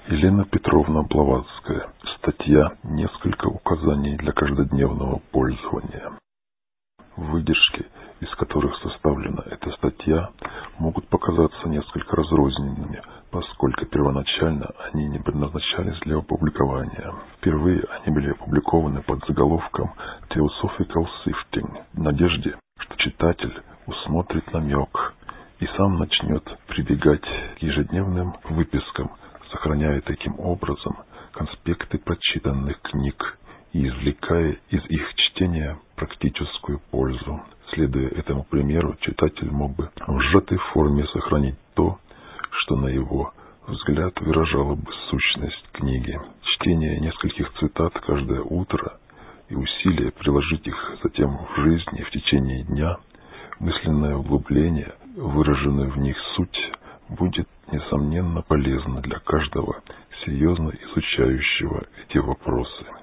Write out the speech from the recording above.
Елена Петровна Блаватская. Статья «Несколько указаний для каждодневного пользования». Выдержки, из которых составлена эта статья, могут показаться несколько разрозненными, поскольку первоначально они не предназначались для опубликования. Впервые они были опубликованы под заголовком «Theosophical Sifting» в надежде, что читатель усмотрит намек и сам начнет прибегать к ежедневным выпискам, сохраняя таким образом конспекты прочитанных книг и извлекая из их чтения практическую пользу. Следуя этому примеру, читатель мог бы в сжатой форме сохранить то, что на его взгляд выражало бы сущность книги. Чтение нескольких цитат каждое утро и усилие приложить их затем в жизни в течение дня, мысленное углубление, выраженную в них суть, будет, несомненно, полезно для каждого серьезно изучающего эти вопросы.